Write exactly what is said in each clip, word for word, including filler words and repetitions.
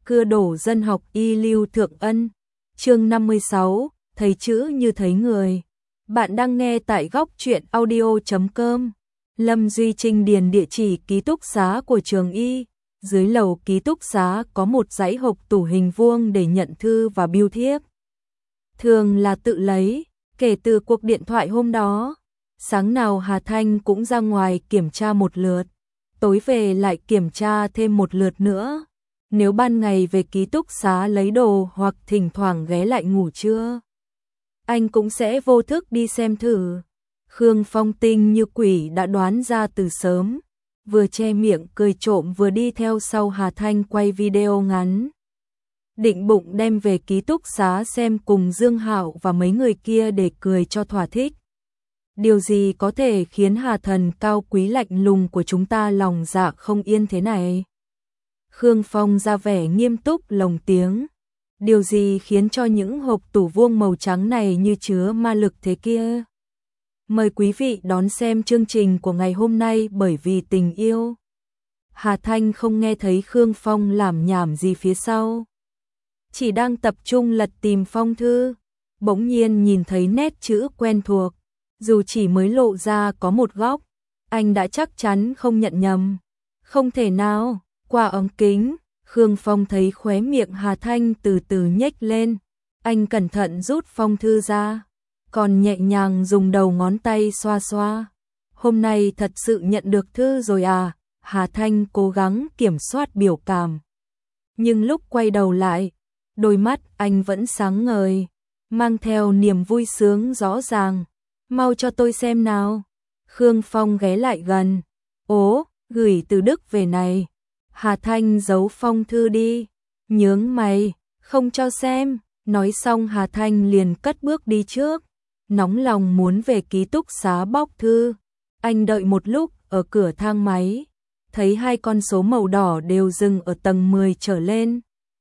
cưa đổ dân học y Lưu Thượng Ân. Chương năm mươi sáu, thấy chữ như thấy người. Bạn đang nghe tại góc truyện audio chấm com. Lâm Duy Trinh điền địa chỉ ký túc xá của trường y. Dưới lầu ký túc xá có một dãy hộp tủ hình vuông để nhận thư và bưu thiếp. Thường là tự lấy, kể từ cuộc điện thoại hôm đó. Sáng nào Hà Thanh cũng ra ngoài kiểm tra một lượt, tối về lại kiểm tra thêm một lượt nữa. Nếu ban ngày về ký túc xá lấy đồ hoặc thỉnh thoảng ghé lại ngủ trưa, anh cũng sẽ vô thức đi xem thử. Khương Phong tinh như quỷ đã đoán ra từ sớm, vừa che miệng cười trộm vừa đi theo sau Hà Thanh quay video ngắn. Định bụng đem về ký túc xá xem cùng Dương Hạo và mấy người kia để cười cho thỏa thích. Điều gì có thể khiến Hà thần cao quý lạnh lùng của chúng ta lòng dạ không yên thế này? Khương Phong ra vẻ nghiêm túc lồng tiếng. Điều gì khiến cho những hộp tủ vuông màu trắng này như chứa ma lực thế kia? Mời quý vị đón xem chương trình của ngày hôm nay bởi vì tình yêu. Hà Thanh không nghe thấy Khương Phong lảm nhảm gì phía sau, chỉ đang tập trung lật tìm phong thư, bỗng nhiên nhìn thấy nét chữ quen thuộc, dù chỉ mới lộ ra có một góc, anh đã chắc chắn không nhận nhầm. Không thể nào, qua ống kính, Khương Phong thấy khóe miệng Hà Thanh từ từ nhếch lên, anh cẩn thận rút phong thư ra, còn nhẹ nhàng dùng đầu ngón tay xoa xoa. Hôm nay thật sự nhận được thư rồi à? Hà Thanh cố gắng kiểm soát biểu cảm, nhưng lúc quay đầu lại, đôi mắt anh vẫn sáng ngời, mang theo niềm vui sướng rõ ràng. Mau cho tôi xem nào. Khương Phong ghé lại gần. Ố, gửi từ Đức về này. Hà Thanh giấu phong thư đi, nhướng mày, không cho xem. Nói xong Hà Thanh liền cất bước đi trước, nóng lòng muốn về ký túc xá bóc thư. Anh đợi một lúc ở cửa thang máy, thấy hai con số màu đỏ đều dừng ở tầng mười trở lên.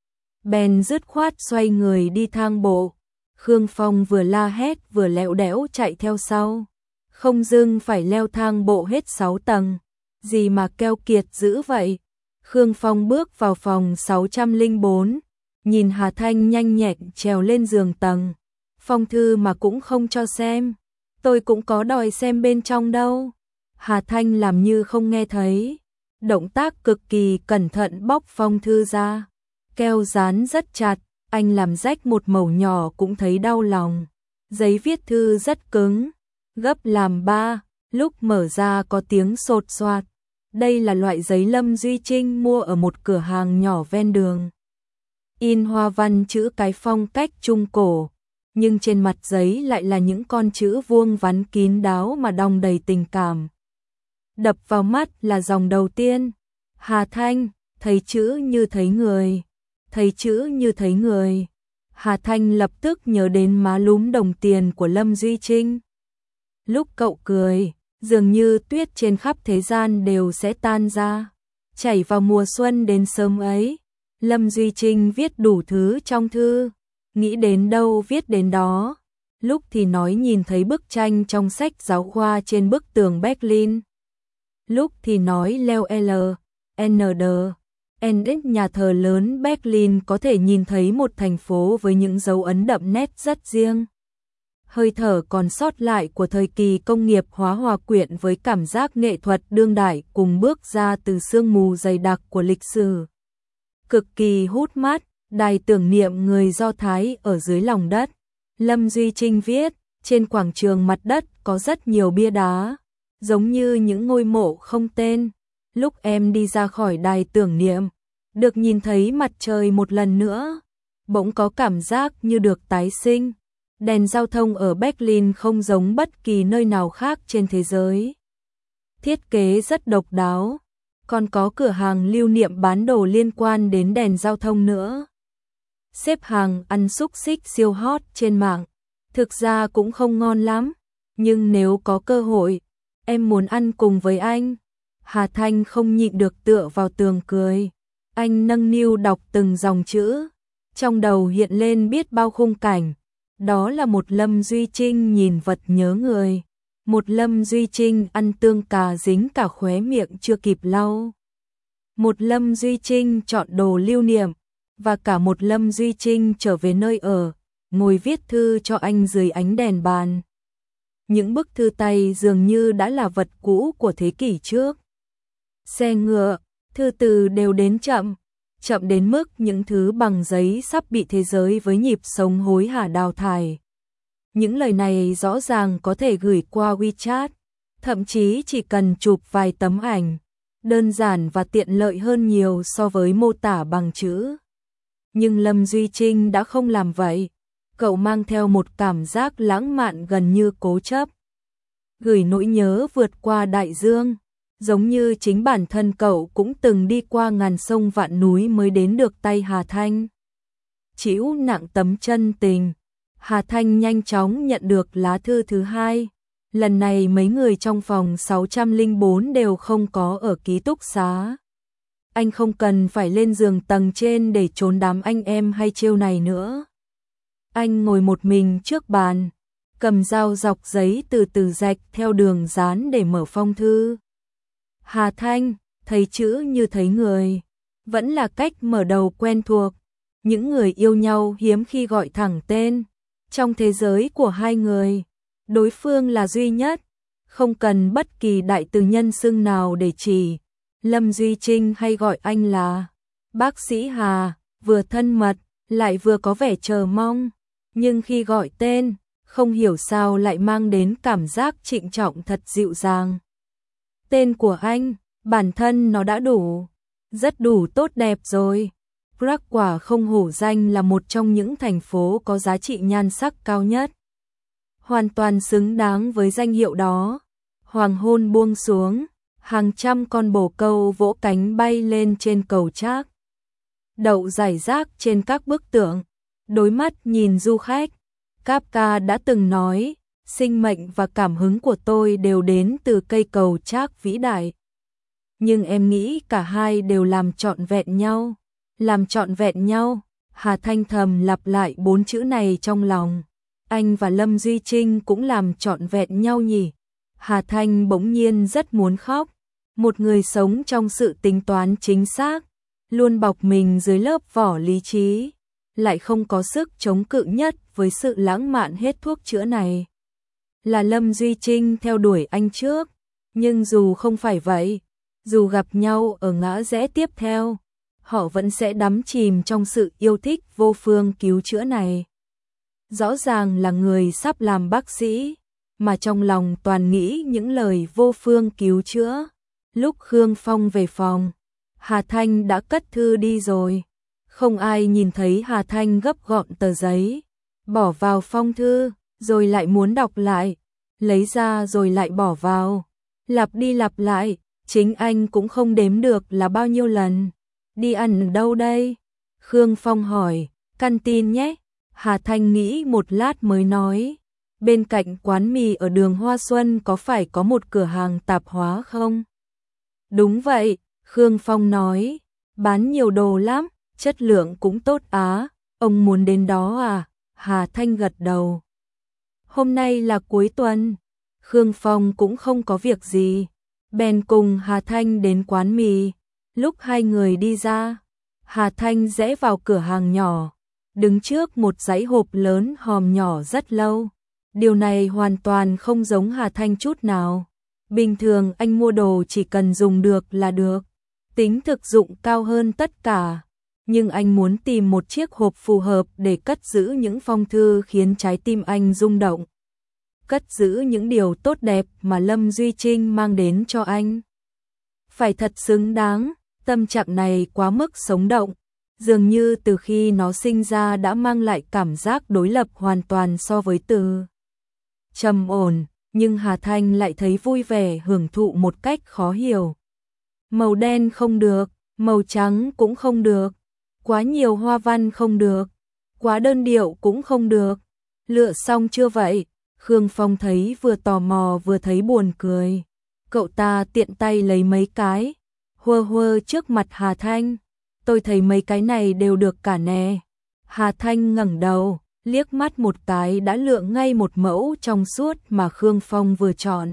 Bèn dứt khoát xoay người đi thang bộ. Khương Phong vừa la hét vừa lẹo đẽo chạy theo sau. Không dưng phải leo thang bộ hết sáu tầng. Gì mà keo kiệt dữ vậy? Khương Phong bước vào phòng sáu trăm lẻ bốn, nhìn Hà Thanh nhanh nhẹn trèo lên giường tầng. Phong thư mà cũng không cho xem. Tôi cũng có đòi xem bên trong đâu. Hà Thanh làm như không nghe thấy. Động tác cực kỳ cẩn thận bóc phong thư ra. Keo dán rất chặt, anh làm rách một mẩu nhỏ cũng thấy đau lòng. Giấy viết thư rất cứng, gấp làm ba, lúc mở ra có tiếng sột soạt. Đây là loại giấy Lâm Duy Trinh mua ở một cửa hàng nhỏ ven đường. In hoa văn chữ cái phong cách Trung Cổ, nhưng trên mặt giấy lại là những con chữ vuông vắn kín đáo mà đong đầy tình cảm. Đập vào mắt là dòng đầu tiên. Hà Thanh, thấy chữ như thấy người. Thấy chữ như thấy người. Hà Thanh lập tức nhớ đến má lúm đồng tiền của Lâm Duy Trinh. Lúc cậu cười, dường như tuyết trên khắp thế gian đều sẽ tan ra, chảy vào mùa xuân đến sớm ấy. Lâm Duy Trinh viết đủ thứ trong thư, nghĩ đến đâu viết đến đó. Lúc thì nói nhìn thấy bức tranh trong sách giáo khoa trên bức tường Berlin. Lúc thì nói leo L, N D, N S nhà thờ lớn Berlin có thể nhìn thấy một thành phố với những dấu ấn đậm nét rất riêng. Hơi thở còn sót lại của thời kỳ công nghiệp hóa hòa quyện với cảm giác nghệ thuật đương đại cùng bước ra từ sương mù dày đặc của lịch sử. Cực kỳ hút mắt, đài tưởng niệm người Do Thái ở dưới lòng đất. Lâm Duy Trinh viết, trên quảng trường mặt đất có rất nhiều bia đá, giống như những ngôi mộ không tên. Lúc em đi ra khỏi đài tưởng niệm, được nhìn thấy mặt trời một lần nữa, bỗng có cảm giác như được tái sinh. Đèn giao thông ở Berlin không giống bất kỳ nơi nào khác trên thế giới. Thiết kế rất độc đáo, còn có cửa hàng lưu niệm bán đồ liên quan đến đèn giao thông nữa. Xếp hàng ăn xúc xích siêu hot trên mạng, thực ra cũng không ngon lắm, nhưng nếu có cơ hội, em muốn ăn cùng với anh. Hà Thanh không nhịn được tựa vào tường cười. Anh nâng niu đọc từng dòng chữ, trong đầu hiện lên biết bao khung cảnh. Đó là một Lâm Duy Trinh nhìn vật nhớ người, một Lâm Duy Trinh ăn tương cà dính cả khóe miệng chưa kịp lau, một Lâm Duy Trinh chọn đồ lưu niệm, và cả một Lâm Duy Trinh trở về nơi ở, ngồi viết thư cho anh dưới ánh đèn bàn. Những bức thư tay dường như đã là vật cũ của thế kỷ trước. Xe ngựa, thư từ đều đến chậm, chậm đến mức những thứ bằng giấy sắp bị thế giới với nhịp sống hối hả đào thải. Những lời này rõ ràng có thể gửi qua WeChat, thậm chí chỉ cần chụp vài tấm ảnh, đơn giản và tiện lợi hơn nhiều so với mô tả bằng chữ. Nhưng Lâm Duy Trinh đã không làm vậy, cậu mang theo một cảm giác lãng mạn gần như cố chấp. Gửi nỗi nhớ vượt qua đại dương, giống như chính bản thân cậu cũng từng đi qua ngàn sông vạn núi mới đến được tay Hà Thanh. Chịu nặng tấm chân tình, Hà Thanh nhanh chóng nhận được lá thư thứ hai. Lần này mấy người trong phòng sáu trăm lẻ bốn đều không có ở ký túc xá. Anh không cần phải lên giường tầng trên để trốn đám anh em hay trêu này nữa. Anh ngồi một mình trước bàn, cầm dao dọc giấy từ từ rạch theo đường dán để mở phong thư. Hà Thanh, thấy chữ như thấy người, vẫn là cách mở đầu quen thuộc. Những người yêu nhau hiếm khi gọi thẳng tên. Trong thế giới của hai người, đối phương là duy nhất, không cần bất kỳ đại từ nhân xưng nào để chỉ. Lâm Duy Trinh hay gọi anh là bác sĩ Hà, vừa thân mật, lại vừa có vẻ chờ mong. Nhưng khi gọi tên, không hiểu sao lại mang đến cảm giác trịnh trọng thật dịu dàng. Tên của anh, bản thân nó đã đủ, rất đủ tốt đẹp rồi. Prague quả không hổ danh là một trong những thành phố có giá trị nhan sắc cao nhất. Hoàn toàn xứng đáng với danh hiệu đó. Hoàng hôn buông xuống, hàng trăm con bồ câu vỗ cánh bay lên trên cầu Trác. Đậu rải rác trên các bức tượng, đối mắt nhìn du khách. Kafka đã từng nói, sinh mệnh và cảm hứng của tôi đều đến từ cây cầu Trác vĩ đại. Nhưng em nghĩ cả hai đều làm trọn vẹn nhau. Làm trọn vẹn nhau, Hà Thanh thầm lặp lại bốn chữ này trong lòng. Anh và Lâm Duy Trinh cũng làm trọn vẹn nhau nhỉ? Hà Thanh bỗng nhiên rất muốn khóc. Một người sống trong sự tính toán chính xác, luôn bọc mình dưới lớp vỏ lý trí, lại không có sức chống cự nhất với sự lãng mạn hết thuốc chữa này. Là Lâm Duy Trinh theo đuổi anh trước, nhưng dù không phải vậy, dù gặp nhau ở ngã rẽ tiếp theo, họ vẫn sẽ đắm chìm trong sự yêu thích vô phương cứu chữa này. Rõ ràng là người sắp làm bác sĩ, mà trong lòng toàn nghĩ những lời vô phương cứu chữa. Lúc Khương Phong về phòng, Hà Thanh đã cất thư đi rồi. Không ai nhìn thấy Hà Thanh gấp gọn tờ giấy, bỏ vào phong thư, rồi lại muốn đọc lại, lấy ra rồi lại bỏ vào, lặp đi lặp lại, chính anh cũng không đếm được là bao nhiêu lần. Đi ăn đâu đây? Khương Phong hỏi, căn tin nhé. Hà Thanh nghĩ một lát mới nói, bên cạnh quán mì ở đường Hoa Xuân có phải có một cửa hàng tạp hóa không? Đúng vậy, Khương Phong nói, bán nhiều đồ lắm, chất lượng cũng tốt á, ông muốn đến đó à? Hà Thanh gật đầu. Hôm nay là cuối tuần, Khương Phong cũng không có việc gì, bèn cùng Hà Thanh đến quán mì. Lúc hai người đi ra, Hà Thanh rẽ vào cửa hàng nhỏ, đứng trước một dãy hộp lớn hòm nhỏ rất lâu. Điều này hoàn toàn không giống Hà Thanh chút nào. Bình thường anh mua đồ chỉ cần dùng được là được, tính thực dụng cao hơn tất cả. Nhưng anh muốn tìm một chiếc hộp phù hợp để cất giữ những phong thư khiến trái tim anh rung động. Cất giữ những điều tốt đẹp mà Lâm Duy Trinh mang đến cho anh. Phải thật xứng đáng, tâm trạng này quá mức sống động. Dường như từ khi nó sinh ra đã mang lại cảm giác đối lập hoàn toàn so với từ trầm ổn, nhưng Hà Thanh lại thấy vui vẻ hưởng thụ một cách khó hiểu. Màu đen không được, màu trắng cũng không được, quá nhiều hoa văn không được, quá đơn điệu cũng không được. Lựa xong chưa vậy? Khương Phong thấy vừa tò mò vừa thấy buồn cười. Cậu ta tiện tay lấy mấy cái, huơ huơ trước mặt Hà Thanh. Tôi thấy mấy cái này đều được cả nè. Hà Thanh ngẩng đầu, liếc mắt một cái đã lựa ngay một mẫu trong suốt mà Khương Phong vừa chọn.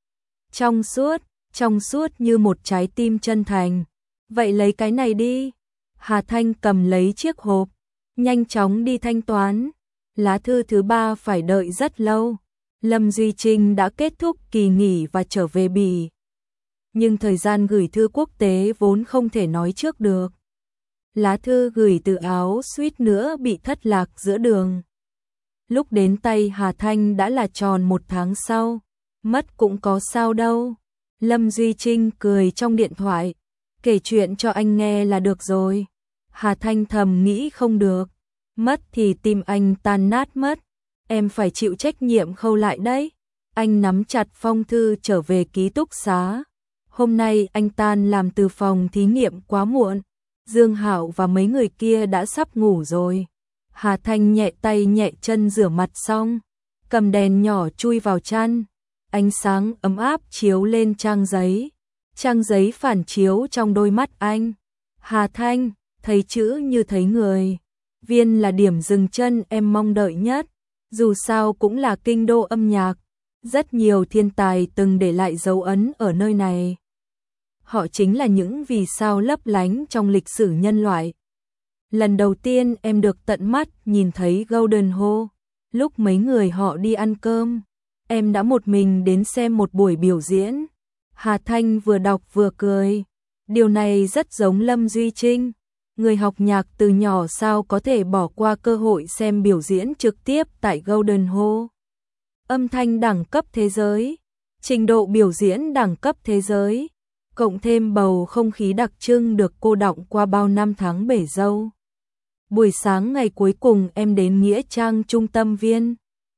Trong suốt, trong suốt như một trái tim chân thành. Vậy lấy cái này đi. Hà Thanh cầm lấy chiếc hộp, nhanh chóng đi thanh toán. Lá thư thứ ba phải đợi rất lâu. Lâm Duy Trinh đã kết thúc kỳ nghỉ và trở về Bỉ. Nhưng thời gian gửi thư quốc tế vốn không thể nói trước được. Lá thư gửi từ Áo suýt nữa bị thất lạc giữa đường. Lúc đến tay Hà Thanh đã là tròn một tháng sau. Mất cũng có sao đâu. Lâm Duy Trinh cười trong điện thoại. Kể chuyện cho anh nghe là được rồi. Hà Thanh thầm nghĩ không được. Mất thì tim anh tan nát mất. Em phải chịu trách nhiệm khâu lại đấy. Anh nắm chặt phong thư trở về ký túc xá. Hôm nay anh tan làm từ phòng thí nghiệm quá muộn. Dương Hạo và mấy người kia đã sắp ngủ rồi. Hà Thanh nhẹ tay nhẹ chân rửa mặt xong, cầm đèn nhỏ chui vào chăn. Ánh sáng ấm áp chiếu lên trang giấy. Trang giấy phản chiếu trong đôi mắt anh. Hà Thanh, thấy chữ như thấy người. Viên là điểm dừng chân em mong đợi nhất. Dù sao cũng là kinh đô âm nhạc. Rất nhiều thiên tài từng để lại dấu ấn ở nơi này. Họ chính là những vì sao lấp lánh trong lịch sử nhân loại. Lần đầu tiên em được tận mắt nhìn thấy Golden Hall. Lúc mấy người họ đi ăn cơm, em đã một mình đến xem một buổi biểu diễn. Hà Thanh vừa đọc vừa cười. Điều này rất giống Lâm Duy Trinh. Người học nhạc từ nhỏ sao có thể bỏ qua cơ hội xem biểu diễn trực tiếp tại Golden Hall. Âm thanh đẳng cấp thế giới, trình độ biểu diễn đẳng cấp thế giới, cộng thêm bầu không khí đặc trưng được cô đọng qua bao năm tháng bể dâu. Buổi sáng ngày cuối cùng em đến Nghĩa Trang Trung tâm Viên.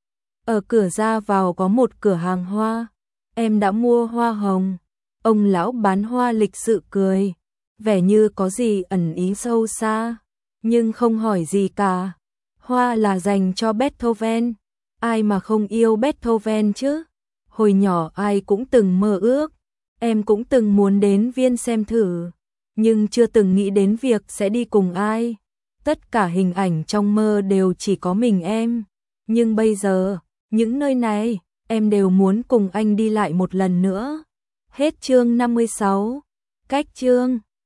Ở cửa ra vào có một cửa hàng hoa. Em đã mua hoa hồng. Ông lão bán hoa lịch sự cười, vẻ như có gì ẩn ý sâu xa, nhưng không hỏi gì cả. Hoa là dành cho Beethoven. Ai mà không yêu Beethoven chứ? Hồi nhỏ ai cũng từng mơ ước. Em cũng từng muốn đến Viên xem thử, nhưng chưa từng nghĩ đến việc sẽ đi cùng ai. Tất cả hình ảnh trong mơ đều chỉ có mình em. Nhưng bây giờ, những nơi này, em đều muốn cùng anh đi lại một lần nữa. Hết chương năm mươi sáu. Cách chương